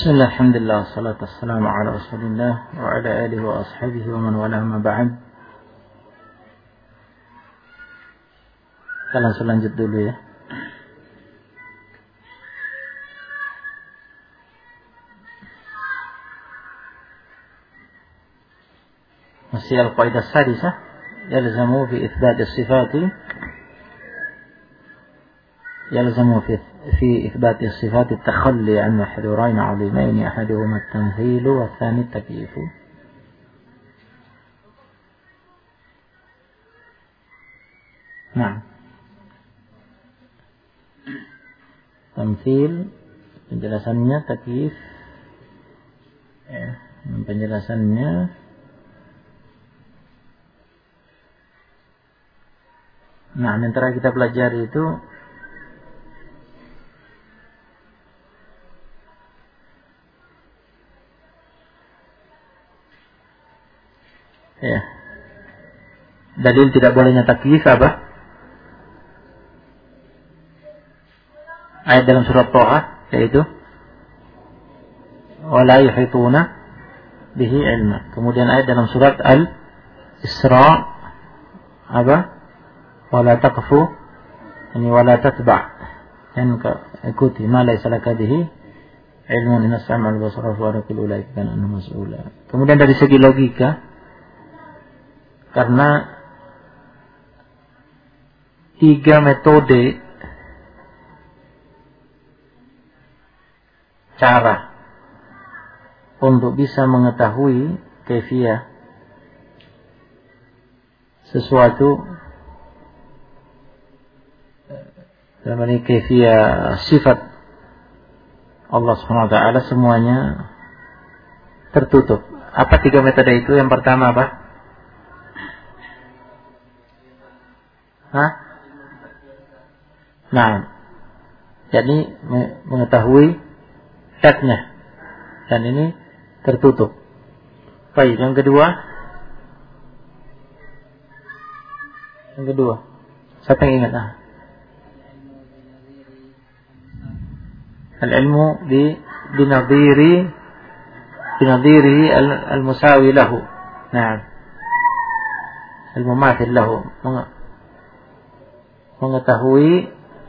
Bismillah, alhamdulillah, salatu wassalamu ala rasulillah wa ala alihi wa ashabihi wa man wala ma ba'd. Kita langsung lanjut dulu ya. Masih al-qaidah sadisah, yalzamu fi itsbat as-sifati يلزم في إثبات الصفات التخلي عن محذورين عظيمين أحدهما التمثيل والثاني التكييف. نعم. Tamthil penjelasannya, takyif ya, penjelasannya nah, antara kita pelajari itu ya. Dalil tidak bolehnya takyif apa? Ayat dalam surat Thaha yaitu wala yuhituna bihi ilma. Kemudian ayat dalam surat Al-Isra apa? Wala taqfu yani wala tatba'. Dan ikuti ma laysa laka bihi ilmun inna as-sam'a wal basara wa kullu ulaika kana anhu mas'ula. Kemudian dari segi logika, karena 3 metode cara untuk bisa mengetahui kaifiyah sesuatu, dalam ini kaifiyah sifat Allah Subhanahu wa taala, semuanya tertutup. Apa 3 metode itu? Yang pertama apa? Nah, jadi mengetahui zatnya, dan ini tertutup. Baik, yang kedua, siapa yang ingat? Al-ilmu binadhiri al-musawi lahu. Nah, al-mumathil lahu, mengetahui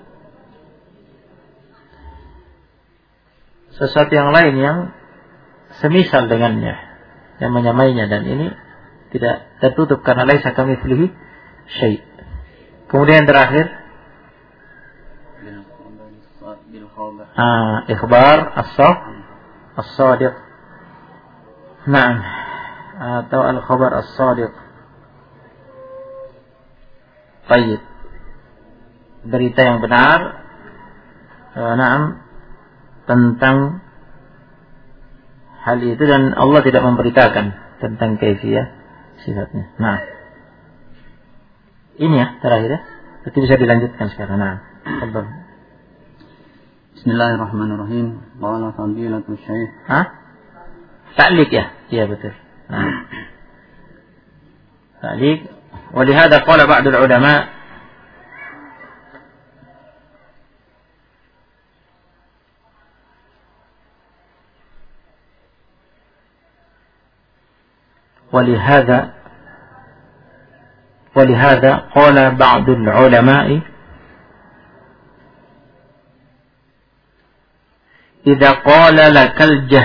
sesuatu yang lain yang semisal dengannya, yang menyamainya, dan ini tidak tertutup karena laisa kamitslihi syai'. Kemudian yang terakhir ikhbar as-sadiq. Naam, atau al-khabar as-sadiq. Baik, berita yang benar, naam, tentang hal itu, dan Allah tidak memberitakan tentang kaifiyah sifatnya. Nah, ini ya terakhir ya. Berarti bisa dilanjutkan sekarang. Nah, sabar. Bismillahirrahmanirrahim. Qala fadilatul syekh. Ta'liq ya? Iya betul. Nah. Ta'liq. Walihada qala ba'd al-ulama ولهذا قال بعض العلماء إذا قال لك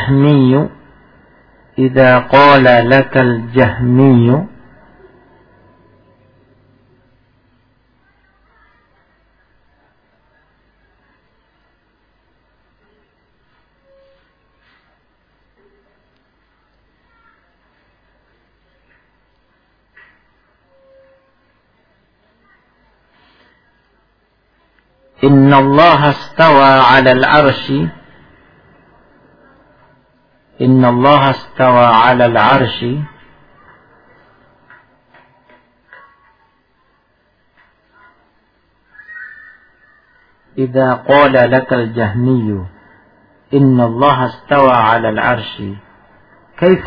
الجهمي إن الله استوى على العرش إذا قال لك الجهمي إن الله استوى على العرش كيف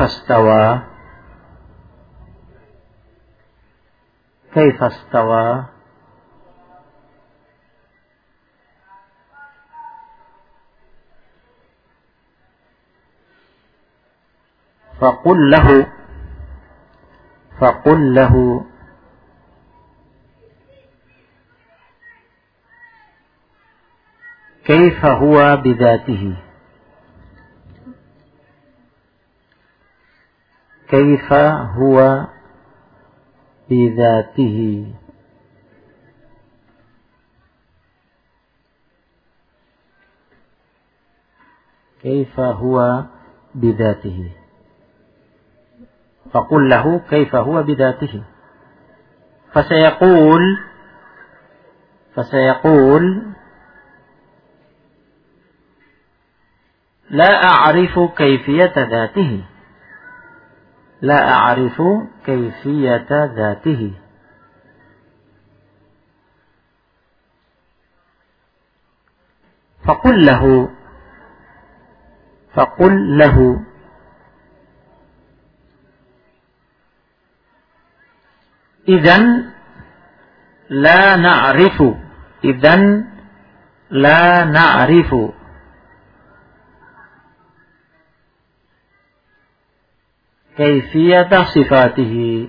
استوى فقل له كيف هو بذاته كيف هو بذاته كيف هو بذاته فقل له كيف هو بذاته فسيقول لا أعرف كيفية ذاته لا أعرف كيفية ذاته فقل له إذن لا نعرف كيفية صفاته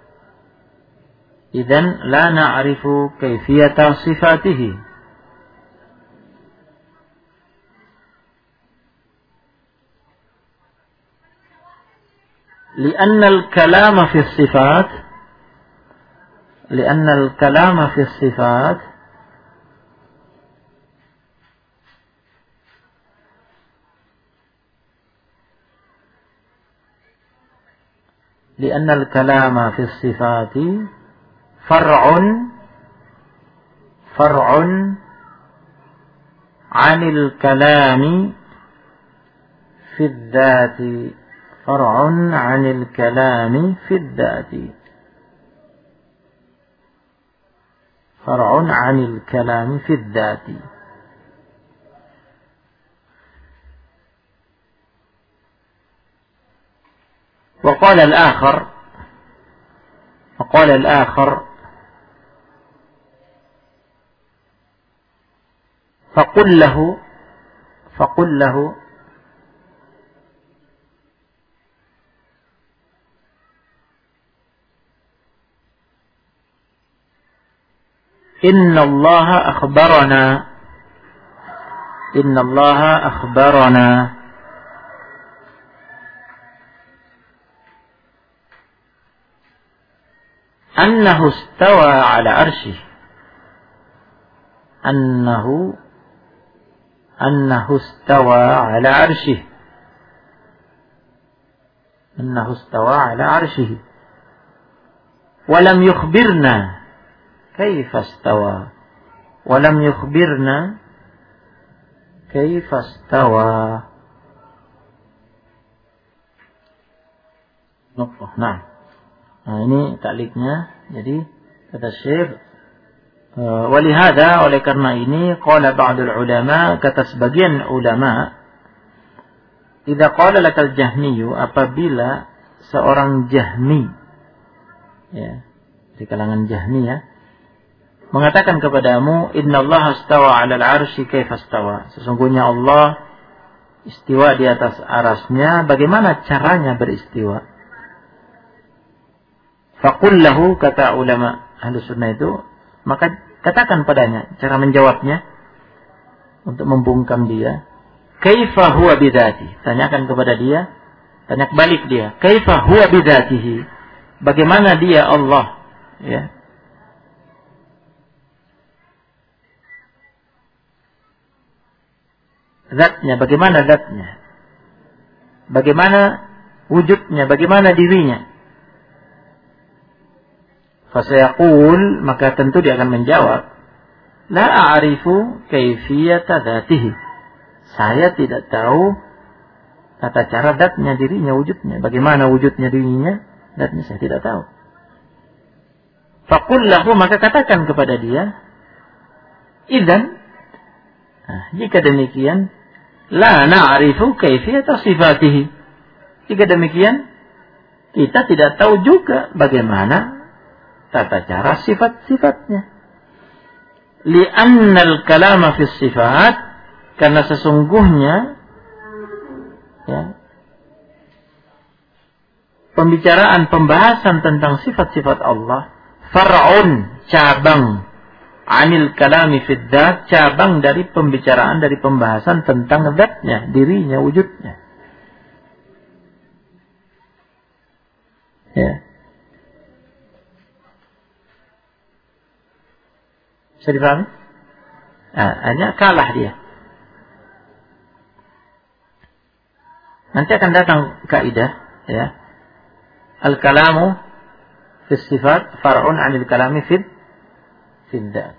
إذن لا نعرف كيفية صفاته لأن الكلام في الصفات فرع عن الكلام في الذات وقال الآخر فقل له إن الله أخبرنا أنه استوى على عرشه أنه استوى على عرشه ولم يخبرنا كيف استوى Nah, ini takliknya. Jadi kata Syekh, walihada, oleh karena ini, qala ba'dul ulama, kata sebagian ulama, idza qala lakal jahmiyu, apabila seorang Jahmi, ya, di kalangan Jahmi, ya, mengatakan kepadamu, innallaha istawa 'alal 'arsy kaifa istawa, sesungguhnya Allah istiwa di atas arasnya, bagaimana caranya beristiwa? Faqul lahu, kata ulama Ahlus Sunnah itu, maka katakan padanya, cara menjawabnya untuk membungkam dia, kaifa huwa bidzati, tanyakan kepada dia, tanya balik dia, kaifa huwa bidzatihi, bagaimana dia Allah, ya. Zatnya, bagaimana zatnya, bagaimana wujudnya, bagaimana dirinya. Fasayaqul, maka tentu dia akan menjawab, la a'rifu kaifiyata dzatihi, saya tidak tahu tata cara zatnya, dirinya, wujudnya, bagaimana wujudnya dirinya, zatnya saya tidak tahu. Faqul lahu, maka katakan kepada dia, idzan, jika demikian, la na'rifu kaifiyata sifatihi, jika demikian kita tidak tahu juga bagaimana tata cara sifat-sifatnya. Li'annal kalama fi sifat, karena sesungguhnya, ya, pembahasan tentang sifat-sifat Allah far'un, cabang, anil kalami fid dzat, cabang dari pembicaraan, dari pembahasan tentang zatnya, dirinya, wujudnya. Ya. Bisa dipahami? Hanya kalah dia. Nanti akan datang kaidah, ya. Al-kalamu fi sifat far'un 'anil kalami fi dzat.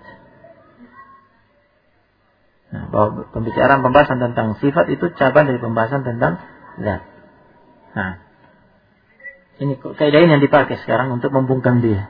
Nah, bahwa pembicaraan pembahasan tentang sifat itu cabang dari pembahasan tentang zat. Nah, ini kaidah ini yang dipakai sekarang untuk membungkam dia.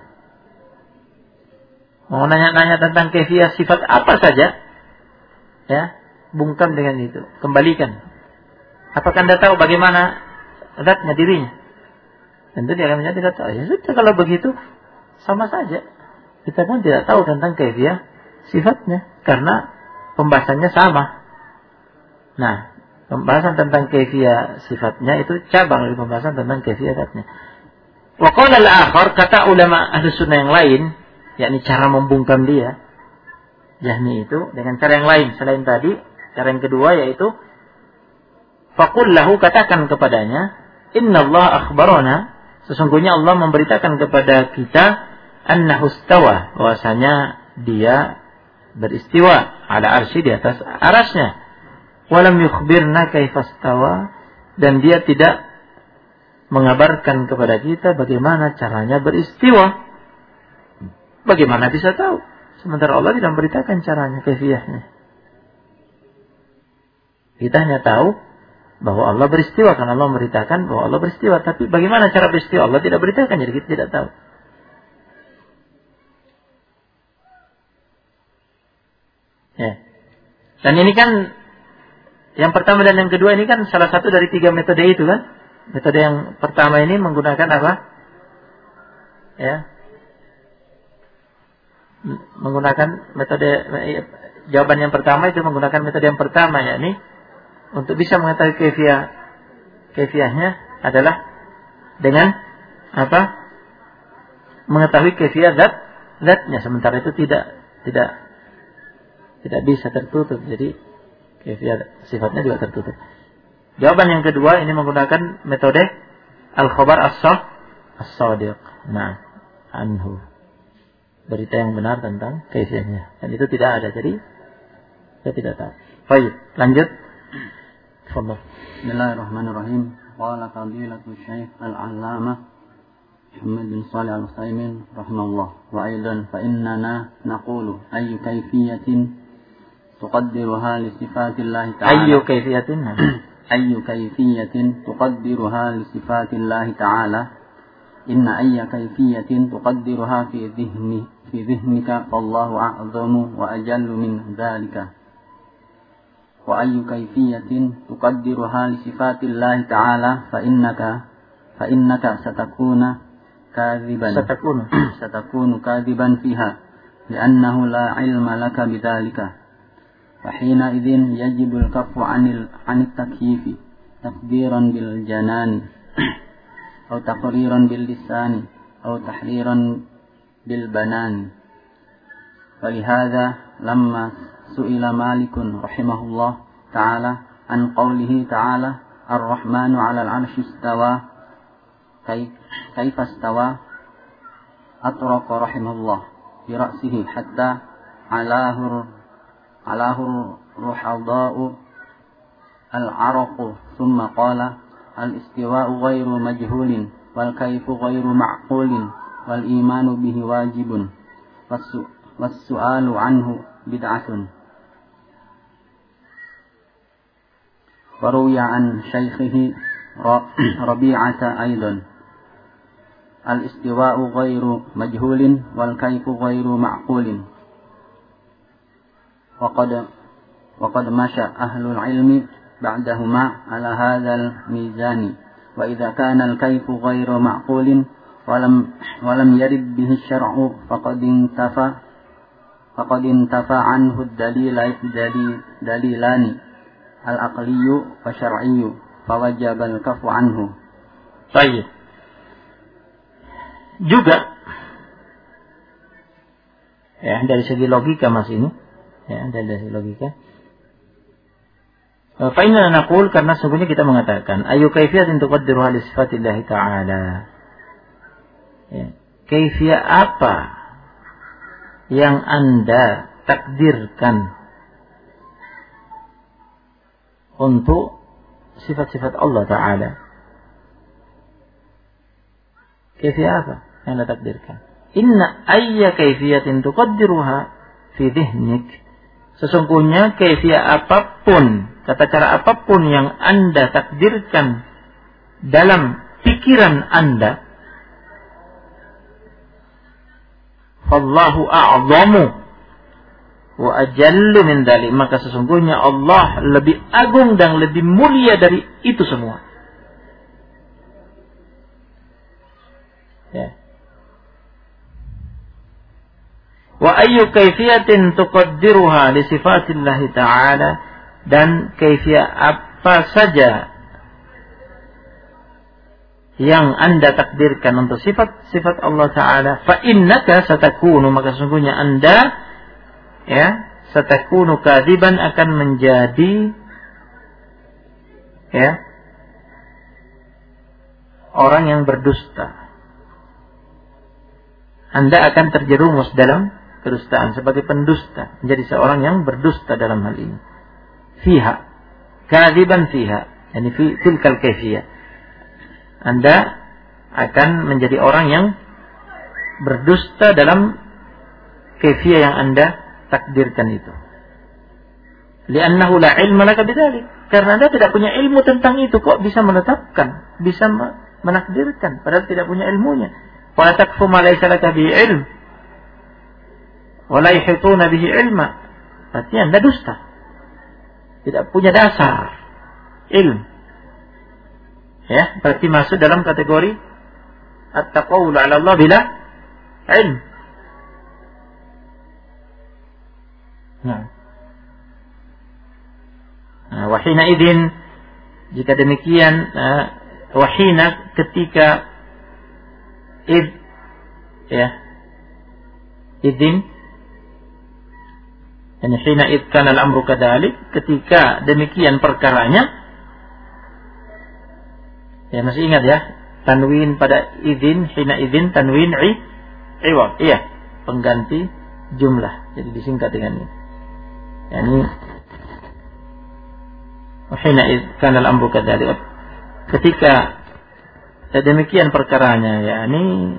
Mau nanya-nanya tentang kaifiyah sifat apa saja, ya, bungkam dengan itu, kembalikan. Apakah Anda tahu bagaimana zatnya dirinya? Tentu dia akan menjawab tidak tahu. Ya sudah, kalau begitu sama saja. Kita pun tidak tahu tentang kaifiyah sifatnya karena pembahasannya sama. Nah, pembahasan tentang kaifiyah sifatnya itu cabang dari pembahasan tentang kaifiyah zatnya. Wa qala al-akhar, kata ulama ahli sunnah yang lain, yakni cara membungkam dia, yakni itu dengan cara yang lain selain tadi. Cara yang kedua yaitu faqul lahu, katakan kepadanya, innallaha akhbarana, sesungguhnya Allah memberitakan kepada kita, annahu istawa, bahwasanya dia beristiwa ala arsy, di atas arasnya. Walam yukhbirna kaifa istawa, dan dia tidak mengabarkan kepada kita bagaimana caranya beristiwa. Bagaimana bisa tahu? Sementara Allah tidak memberitakan caranya, kaifiyahnya. Kita hanya tahu bahwa Allah beristiwa karena Allah memberitakan bahwa Allah beristiwa. Tapi bagaimana cara beristiwa Allah tidak beritakan, jadi kita tidak tahu. Ya. Dan ini kan yang pertama dan yang kedua ini kan salah satu dari 3 metode itu kan. Metode yang pertama ini menggunakan apa? Ya. Menggunakan metode, jawaban yang pertama itu menggunakan metode yang pertama, yakni untuk bisa mengetahui kaifiyahnya adalah dengan apa? Mengetahui kaifiyah zatnya, sementara itu tidak bisa tertutup. Jadi kaifiyah sifatnya juga tertutup. Jawaban yang kedua ini menggunakan metode al-khabar as-shadiq. Nah, anhu, berita yang benar tentang kaifiyahnya, dan itu tidak ada, jadi saya tidak tahu. Baik, lanjut. Tafadhal. Bismillahirrahmanirrahim. Qala fadilatul Syekh Al-'Allamah Muhammad bin Shalih Al-Utsaimin rahimahullah, wa aidan fa innana naqulu ayyu kayfiyatin tuqaddiruha li sifatillah ta'ala. Ayyu kayfiyatin ayyu kayfiyatin tuqaddiruha li sifatillah ta'ala. Inna ayya kayfiyatin tuqaddiruha fi dhihnika fallahu a'zamu wa ajallu min dhalika. Wa ayyu kayfiyatin tuqaddiruha li sifatillahi ta'ala fa innaka satakunu kadhiban fiha li'annahu la 'ilma laka bidzalika. Fa hina idzin yajibu al-kaffu 'anit takyifi takdiran bil janani أو تقريرا باللسان أو تحريرا بالبنان. فلهذا لما سئل مالك رحمه الله تعالى عن قوله تعالى الرحمن على العرش استوى كيف استوى أطرق رحمه الله برأسه حتى علاه الرحضاء العرق ثم قال الاستواء غير مجهول والكيف غير معقول والإيمان به واجب والسؤال عنه بدعة. وروي عن شيخه ربيعة أيضا الاستواء غير مجهول والكيف غير معقول. وقد مشى أهل العلم بعدهما على هذا الميزان. وإذا كان الكيف غير معقول ولم يرد به الشرع فقد انتفى عنه الدليلان العقلي والشرعي فوجب الكف عنه. طيب. juga ya dari segi logika Mas ini, ya dari segi logika. Fa inna naqul, karena sesungguhnya kita mengatakan ayu kaifiyatin tuqaddiruha li sifatillah ta'ala. Ya, kaifiyah apa yang Anda takdirkan untuk sifat-sifat Allah Ta'ala? Kaifiyah apa yang Anda takdirkan? Inna ayya kaifiyatin tuqaddiruha fi dhihnik. Sesungguhnya kaifiyah apapun, tata cara apapun yang Anda takdirkan dalam pikiran Anda, fallahu a'zamu wa ajallu min dzalik, maka sesungguhnya Allah lebih agung dan lebih mulia dari itu semua. Ya. Wa ayyu kaifiyatin tuqaddiruha li sifatillah ta'ala, dan kaifiyah apa saja yang Anda takdirkan untuk sifat-sifat Allah Ta'ala, fa innaka satakunu, maka sesungguhnya Anda ya satakunu kadiban, akan menjadi ya orang yang berdusta. Anda akan terjerumus dalam kedustaan, sebagai pendusta, menjadi seorang yang berdusta dalam hal ini. Fiha, kadiban fiha, yani fi tilkal kaifiyah. Anda akan menjadi orang yang berdusta dalam kaifiyah yang Anda takdirkan itu. Li'annahu la ilma laka bidzalik, karena Anda tidak punya ilmu tentang itu, kok bisa menetapkan, bisa menakdirkan padahal tidak punya ilmunya. Wa takfu ma laysa laka bi ilm wa la yuhituna bihi ilma. Berarti Anda dusta, tidak punya dasar ilmu. Ya, berarti masuk dalam kategori at-taqawul 'ala Allah bila ilm. Nah, wahina idin, jika demikian, wahina ketika ya idin, yani hina id kana al-amru kadzalik, ketika demikian perkaranya. Ya, masih ingat ya, tanwin pada idin, hina idin, tanwin iwad, iya, pengganti jumlah, jadi disingkat dengan ini. Yani hina id kana al-amru kadzalik, ketika demikian perkaranya, yakni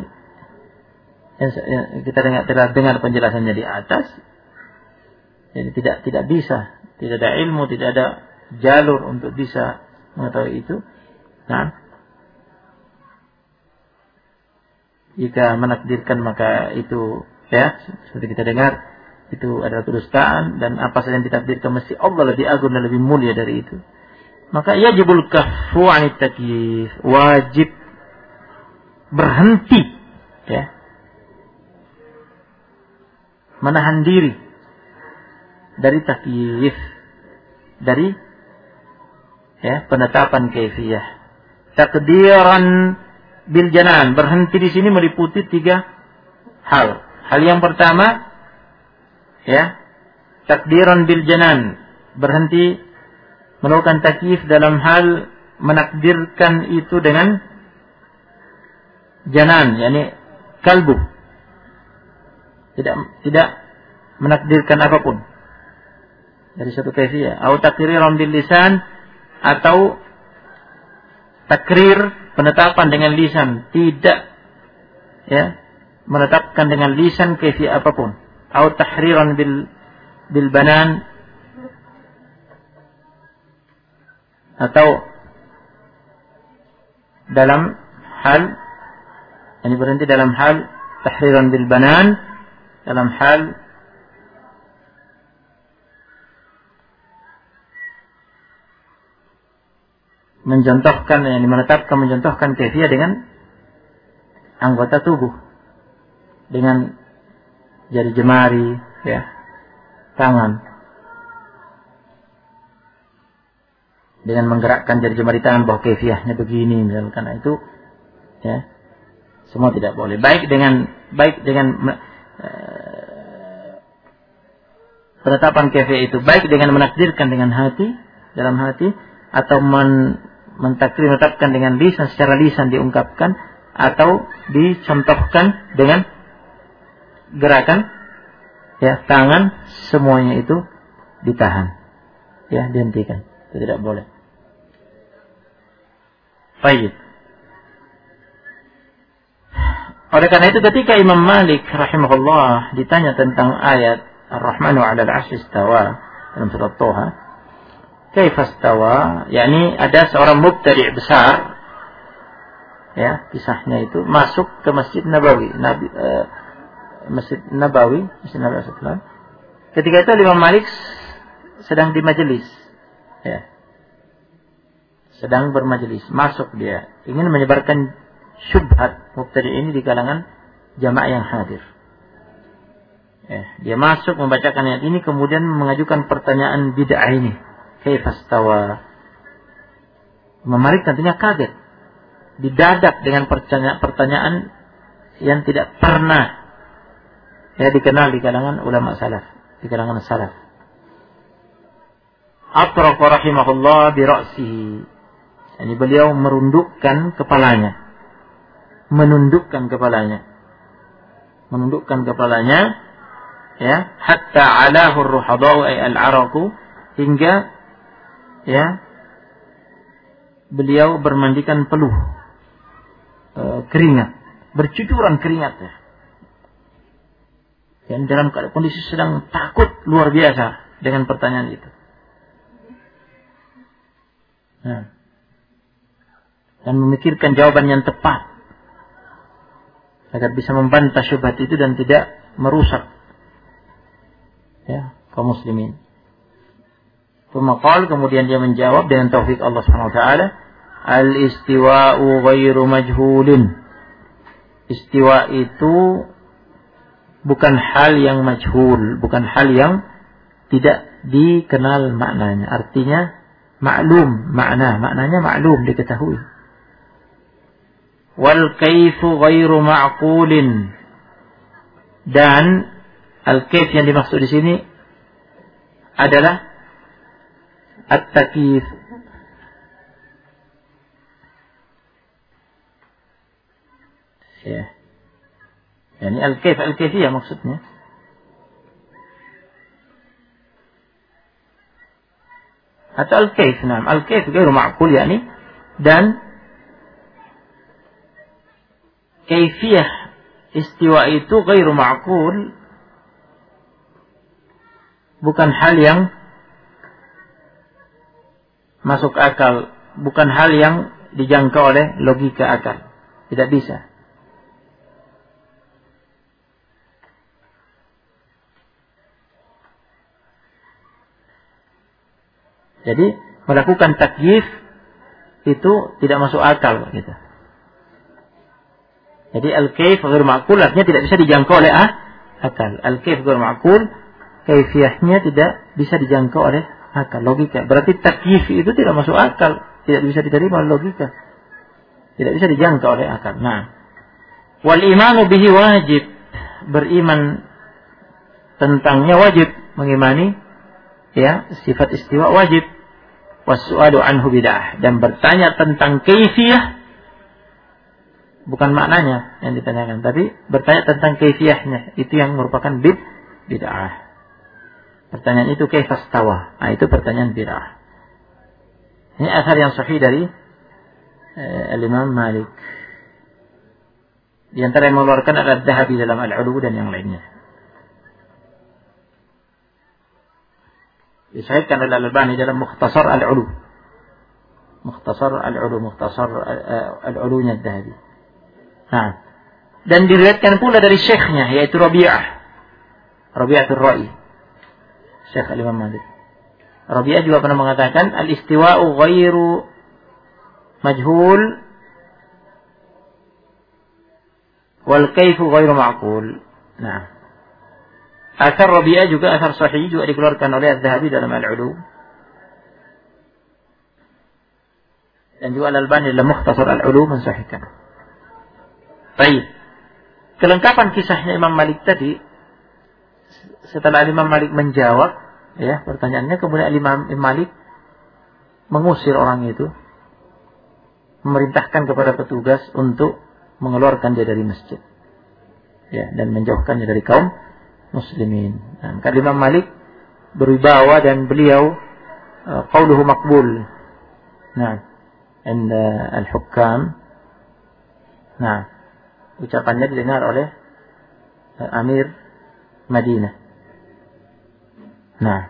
kita dengar penjelasannya di atas. Jadi tidak bisa, tidak ada ilmu, tidak ada jalur untuk bisa mengetahui itu. Nah, jika menakdirkan maka itu ya seperti kita dengar itu adalah kedustaan, dan apa saja yang ditakdirkan mesti Allah lebih agung dan lebih mulia dari itu. Maka yajibul kaffu 'anit takyif, wajib berhenti ya, menahan diri dari takyif, dari ya penetapan kaifiyah. Takdiran bil janan, berhenti di sini meliputi 3 hal. Hal yang pertama ya, takdiran bil janan, berhenti melakukan takyif dalam hal menakdirkan itu dengan janan, yakni kalbu. Tidak menakdirkan apapun dari satu kaifiyah. Atau takriran bil lisan, atau takrir, penetapan dengan lisan, tidak ya menetapkan dengan lisan kaifiyah apapun. Atau tahriran bil banan, atau dalam hal, ini berhenti dalam hal tahriran bil banan, dalam hal mencontohkan, yang menetapkan, mencontohkan kaifiyah dengan anggota tubuh, dengan jari jemari, ya, tangan, dengan menggerakkan jari jemari tangan bahwa kaifiyahnya begini, misalkan itu, ya, Semua tidak boleh. Baik dengan penetapan kaifiyah itu, baik dengan menakdirkan dengan hati, dalam hati, atau menetapkan dengan lisan, secara lisan diungkapkan, atau dicontohkan dengan gerakan ya tangan, semuanya itu ditahan, ya dihentikan, itu tidak boleh. Baik. Oleh karena itu ketika Imam Malik rahimahullah ditanya tentang ayat Ar-Rahmanu 'alal 'arsy istawa dalam surat Thaha, kaifa istawa, yakni ada seorang mubtadi' besar, ya, kisahnya itu masuk ke Masjid Nabawi, Masjid Nabawi. Ketika itu Imam Malik sedang di majelis, ya, sedang bermajelis, masuk dia ingin menyebarkan syubhat mubtadi' ini di kalangan jamaah yang hadir. Ya, dia masuk membacakan ayat ini, kemudian mengajukan pertanyaan bid'ah ini, kaifa istawa. Imam Malik tentunya kaget, didadak dengan pertanyaan yang tidak pernah ya dikenal di kalangan ulama salaf, di kalangan salaf. Atraqa rahimahullah bi ra'sihi. Yani beliau menundukkan kepalanya, ya, hatta alahu ar-ruhadau ay al-araqu, hingga ya beliau bermandikan peluh, keringat, bercucuran keringat ya. Dan dalam kondisi sedang takut luar biasa dengan pertanyaan itu. Nah, dan memikirkan jawaban yang tepat agar bisa membantah syubhat itu dan tidak merusak ya kaum muslimin. Kemudian dia menjawab dengan taufik Allah Subhanahu wa taala, al-istiwa'u ghairu majhulin. Istiwa itu bukan hal yang majhul, bukan hal yang tidak dikenal maknanya. Artinya maklum maknanya maklum, diketahui. Wal kaifu ghairu ma'qulin. Dan al-kaif yang dimaksud di sini adalah at-takyif. Ya. Yani al-kaif, al-kaifiyah maksudnya. Atau al-kaif, al-kaif ghairu ma'qul, yani, dan kaifiyah istiwa itu ghairu ma'qul, bukan hal yang masuk akal, bukan hal yang dijangkau oleh logika akal. Tidak bisa. Jadi melakukan takyif itu tidak masuk akal gitu. Jadi al-kaif ghairu ma'qul artinya tidak bisa dijangkau oleh akal. Al-kaif ghairu ma'qul, kaifiyahnya tidak bisa dijangkau oleh akal, logika. Berarti takyif itu tidak masuk akal, tidak bisa diterima oleh logika. Tidak bisa dijangkau oleh akal. Nah, wal imanu bihi wajib, beriman tentangnya wajib, mengimani ya sifat istiwa wajib. Wassu'alu anhu bid'ah, dan bertanya tentang kaifiyah bukan maknanya yang ditanyakan, tapi bertanya tentang kaifiyahnya, itu yang merupakan bid'ah. Pertanyaan itu kaifa istawa, nah itu pertanyaan bid'ah. Ini asar yang sahih dari Al-Imam Malik. Di antara yang mengeluarkan adalah Adz-Dzahabi dalam Al-'Ulu dan yang lainnya. Disahihkan oleh Al-Albani dalam Mukhtasar Al-'Ulu. Mukhtasar Al-'Ulu, Mukhtasar Al-'Ulunya Adz-Dzahabi. Nah, dan diriwayatkan pula dari syekhnya, yaitu Rabi'atul Ra'i, Syekh Al-Imam Malik. Rabi'ah juga pernah mengatakan al-istiwa'u ghairu majhul wal kaifu ghairu ma'qul. Nah, asar Rabi'ah juga asar sahih juga dikeluarkan oleh Az-Zahabi dalam Al-'Ulu. Dan juga Al-Albani dalam Mukhtasar Al-'Ulu mensahihkan. Baik. Kelengkapan kisahnya Imam Malik tadi, setelah Imam Malik menjawab ya pertanyaannya, kemudian Imam Malik mengusir orang itu, memerintahkan kepada petugas untuk mengeluarkan dia dari masjid, ya, dan menjauhkannya dari kaum muslimin. Nah, maka Imam Malik berwibawa dan beliau qauluhu maqbul. Nah, inda al-hukam. Nah, ucapannya didengar oleh Amir Madinah. Nah,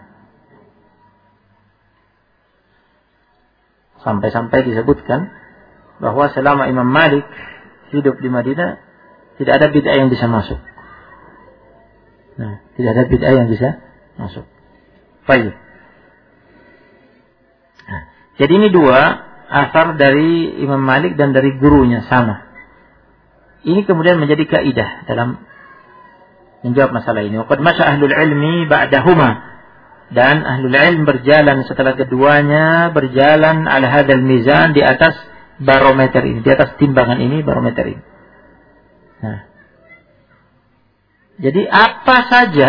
sampai-sampai disebutkan bahwa selama Imam Malik hidup di Madinah tidak ada bid'ah yang bisa masuk. Nah, tidak ada bid'ah yang bisa masuk. Baik. Nah, jadi ini dua asar dari Imam Malik dan dari gurunya sama. Ini kemudian menjadi kaidah dalam menjawab masalah ini. Waqad masya ahlul ilmi ba'dahuma, dan ahlul ilm berjalan setelah keduanya, berjalan ala hadzal mizan, di atas barometer ini, di atas timbangan ini, barometer ini. Nah, jadi apa saja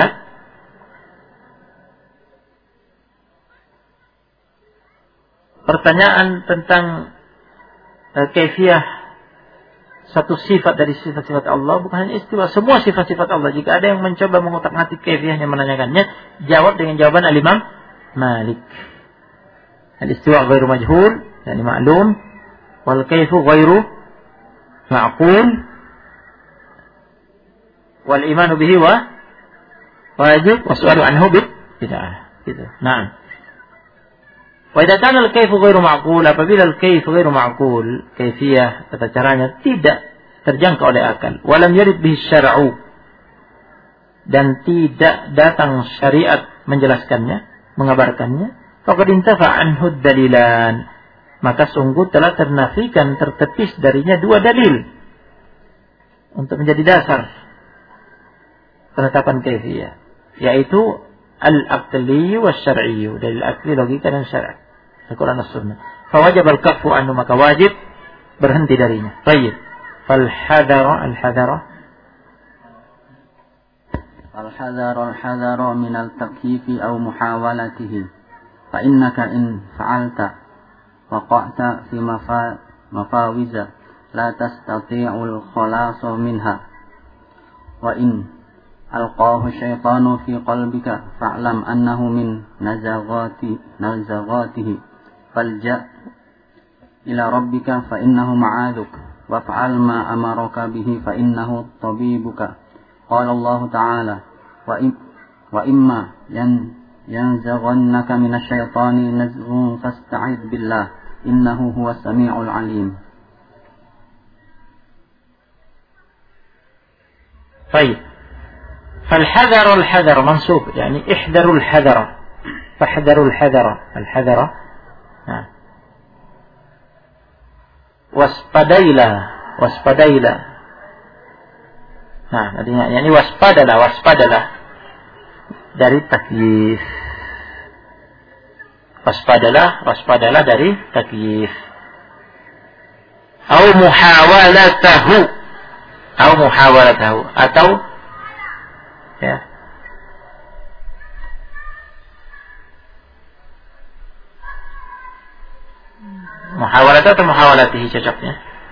pertanyaan tentang kaifiyah satu sifat dari sifat-sifat Allah, bukan hanya istiwa, semua sifat-sifat Allah. Jika ada yang mencoba mengutak-ngatik kaifiyahnya, menanyakannya, jawab dengan jawaban al-Imam Malik. Al-istiwa ghairu majhul, yani ma'lum, wal kaifu ghairu ma'qul, wal imanu bihi wa wajib, wa su'alu anhu bid'ah. Gitu. Nah, wa idza kana al-kayfu ghairu ma'qul, apabila al-kayf ghairu ma'qul, kaifiyah tata caranya tidak terjangkau oleh akal, wa lam yarid bihi syar'u, dan tidak datang syariat menjelaskannya, mengabarkannya, faqad intafa anhu dalilan, maka sungguh telah ternafikan, tertepis darinya dua dalil untuk menjadi dasar penetapan kaifiyah, yaitu al-aqli wa syar'i, dalil akli, logika dan syar'i, Al-Quran dan Sunnah. Fawajib al-kaffu anhu, maka wajib berhenti darinya. Baik. Al-hadara min al-takyifi aw muhawalatihi. Fa innaka in fa'alta waqa'ta fi mafawiza la tastati'u al-khalasu minha. Wa in alqahu syaitanu fi qalbika fa'lam annahu min nazagatihi. Falja ila rabbika fa innahu ma'aduk waf'al ma amaraka bihi fa innahu tabibuka. Qala Allah Ta'ala wa imma yanzaghannaka minasy syaitani nazghun fasta'id billah innahu huwas sami'ul 'alim. Baik. فالحذر منصوب يعني احذروا الحذر فاحذروا الحذر waspadailah nah artinya ini waspadalah dari takyif, waspadalah dari takyif, au muhawalatahu atau ya muhawalat atau muhawalatihi cocoknya.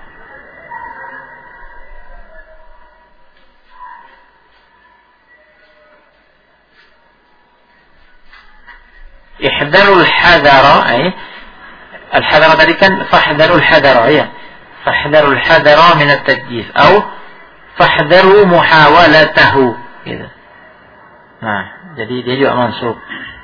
Ihdarul hadara, al-hadara tadi kan fahdarul hadara, ya. Fahdarul hadara min at-tajjis atau fahdaru muhawalatahu gitu. Nah, jadi dia juga mansub.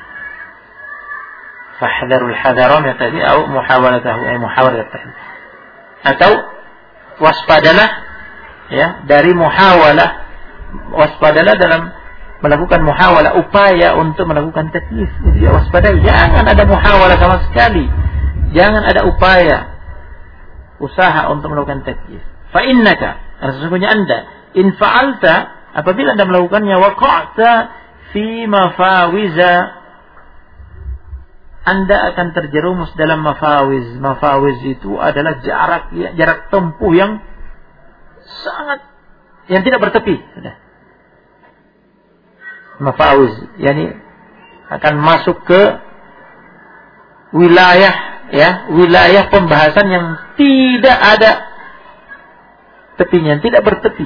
Fahdharul hadara min tadi atau muhawalatahu ay muhawalatahu, atau waspadalah ya dari muhawalah, waspadalah dalam melakukan muhawalah, upaya untuk melakukan takyif, ya waspadai, jangan ada muhawalah sama sekali, jangan ada upaya usaha untuk melakukan takyif. Fa innaka, sesungguhnya anda, in fa'alta, apabila anda melakukannya, waqa'ta fi mafawiza, anda akan terjerumus dalam mafawiz. Mafawiz itu adalah jarak tempuh yang sangat yang tidak bertepi. Sudah. Mafawiz, yani akan masuk ke wilayah pembahasan yang tidak ada tepinya, tidak bertepi.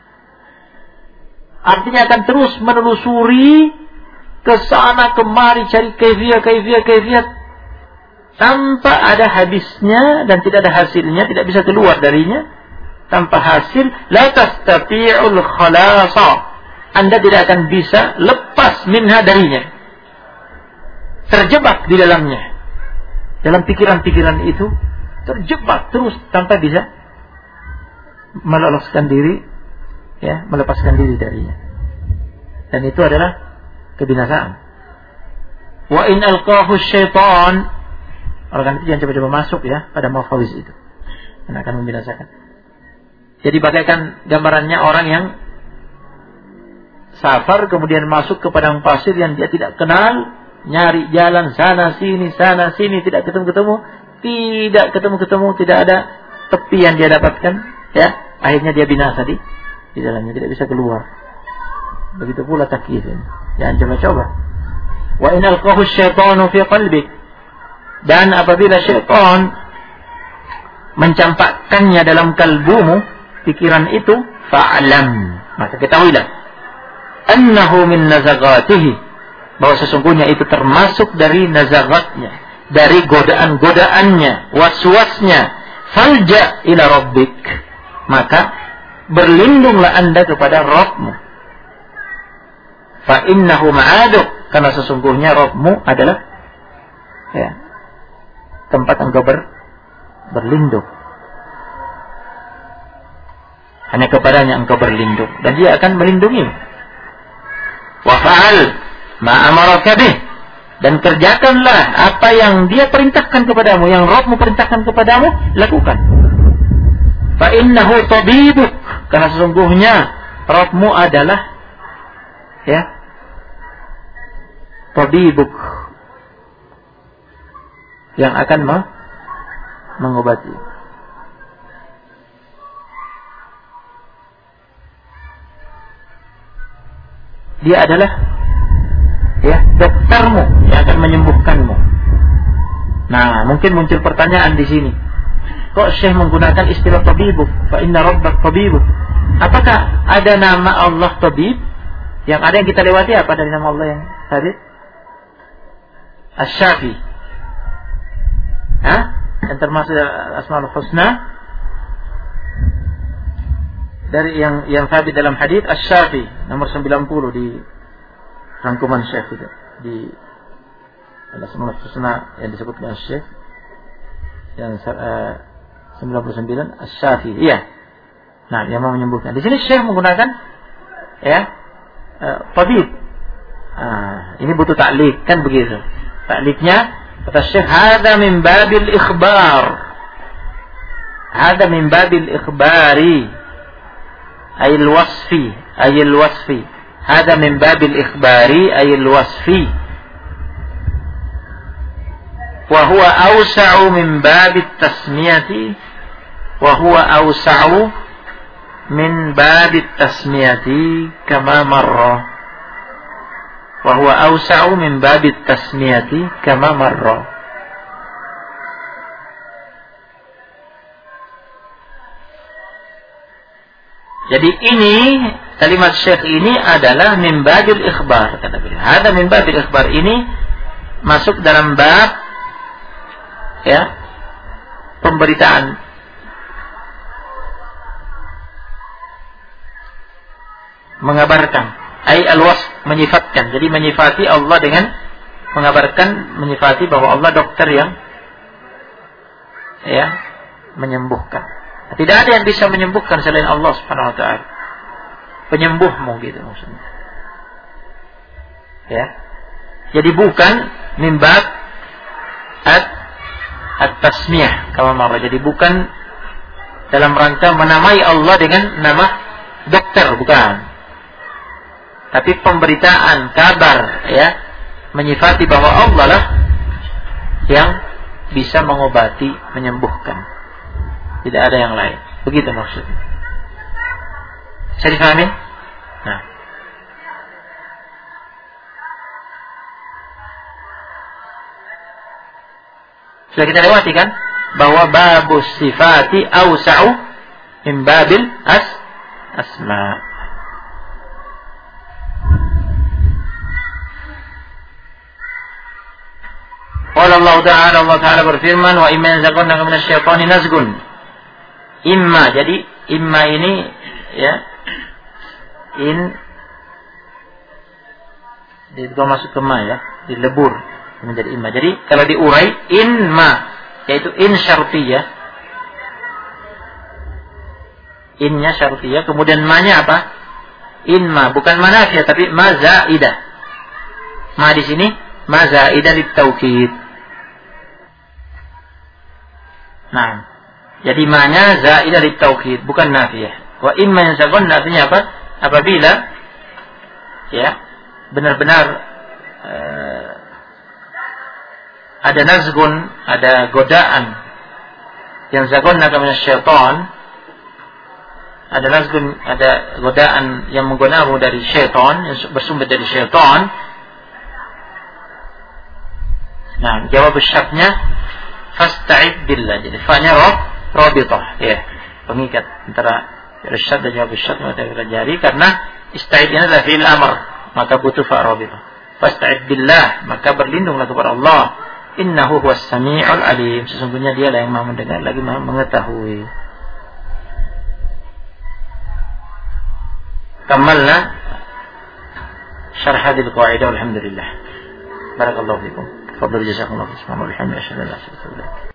Artinya akan terus menelusuri ke sana kemari cari kaifiyah tanpa ada habisnya dan tidak ada hasilnya, tidak bisa keluar darinya. Tanpa hasil, la tastati'ul khalasa. Anda tidak akan bisa lepas minha darinya. Terjebak di dalamnya. Dalam pikiran-pikiran itu terjebak terus tanpa bisa meloloskan diri, melepaskan diri darinya. Dan itu adalah kebinasaan. Wa in alqahu syaitan, orang itu jangan coba-coba masuk pada mafawiz itu, karena akan membinasakan. Jadi bagaikan gambarannya orang yang safar kemudian masuk ke padang pasir yang dia tidak kenal, nyari jalan sana sini tidak ketemu, tidak ada tepi yang dia dapatkan, akhirnya dia binasa di dalamnya, tidak bisa keluar. Begitu pula takyif ini. Jangan coba-coba. Wa in alqahu syaitanu fi qalbik, dan apabila syaitan mencampakkannya dalam kalbumu, pikiran itu, fa'lam, maka ketahuilah annahu min nazagatihi, bahwa sesungguhnya itu termasuk dari nazagatnya, dari godaan-godaannya, waswasnya. Falja ila rabbik, maka berlindunglah Anda kepada Rabbmu. Fa innahu ma'aduk, karena sesungguhnya Rabbmu adalah tempat engkau berlindung. Hanya kepadanya engkau berlindung dan dia akan melindungi. Wa fa'al ma amaraka bih, dan kerjakanlah apa yang dia perintahkan kepadamu, yang Rabbmu perintahkan kepadamu, lakukan. Fa innahu tabibuk, karena sesungguhnya Rabbmu adalah tabibuk, yang akan mengobati. Dia adalah doktermu yang akan menyembuhkanmu. Nah, mungkin muncul pertanyaan di sini. Kok Syekh menggunakan istilah tabibuk? Fa inna rabbak tabibuk. Apakah ada nama Allah tabib? Yang ada yang kita lewati apa dari nama Allah yang tadi? Asy-Syafi. Yang termasuk Asmaul Husna. Dari yang tadi dalam hadis Asy-Syafi nomor 90 di rangkuman Syekh itu, di Asmaul Husna yang disebut dengan Syekh yang 99 Asy-Syafi. Iya. Nah, yang mau menyembuhkan. Di sini Syekh menggunakan tabib. Ini butuh ta'liq kan begitu. Ta'liqnya kata Syekh, hadza min babil ikhbar. Hadza min babil ikhbari. Ayil wasfi. Hadza min babil ikhbari ayil wasfi. Wa huwa awsa'u min babit tasmiyati. Wa huwa awsa'u min babit tasmiyati kama marra. Wa huwa awsa'u min babit tasmiyati kama marra. Jadi ini kalimat Syekh ini adalah min babil ikhbar, kata beliau. Ada min babil ikhbar ini masuk dalam bab pemberitaan. Mengabarkan, ai alwas, menyifatkan. Jadi menyifati Allah dengan mengabarkan, menyifati bahwa Allah dokter yang menyembuhkan. Tidak ada yang bisa menyembuhkan selain Allah Subhanahu wa taala. Penyembuhmu gitu maksudnya. Jadi bukan min bab at-tasmiyah kama marra. Jadi bukan dalam rangka menamai Allah dengan nama dokter, bukan. Tapi pemberitaan, kabar, menyifati bahwa Allah lah yang bisa mengobati, menyembuhkan. Tidak ada yang lain. Begitu maksudnya. Bisa difahami? Nah. Sudah kita lewati kan? Bahwa babus sifati awsa'u min babil asma. Qala Allah Ta'ala berfirman, wa imma yanzaghannaka minasyaitani nazghun. Imma, jadi imma ini ya itu masuk ke ma ya, dilebur menjadi imma. Jadi kalau diurai in ma, yaitu in syartiyah. Innya syartiyah, kemudian ma-nya apa? In ma, bukan manafiyah tapi ma zaidah. Ma di sini ma zaidah litaukid. Nah, jadi ma-nya zaidah litaukid, bukan nafiyah. Wa imma yanzaghun artinya apa? Apabila ya benar-benar ada nazgun, ada godaan yang zaghannaka minasyaitan, ada nazgun, ada godaan yang menggodamu dari syaitan, yang bersumber dari syaitan. Nah, jawab syartnya fasta'id billah. Jadi fa-nya rabithah, ya, pengikat antara irsyad dan jawab syart pada jari, karena ista'id ini adalah fi'il amr, maka butuh fa rabithah. Fasta'id billah, maka berlindunglah kepada Allah. Innahu huwas sami'ul alim, sesungguhnya dialah yang Maha mendengar lagi Maha mengetahui. Kamalna syarh hadil qaidah, alhamdulillah. Barakallahu fikum. Fadhil jazakumullah khairan. Alhamdulillah.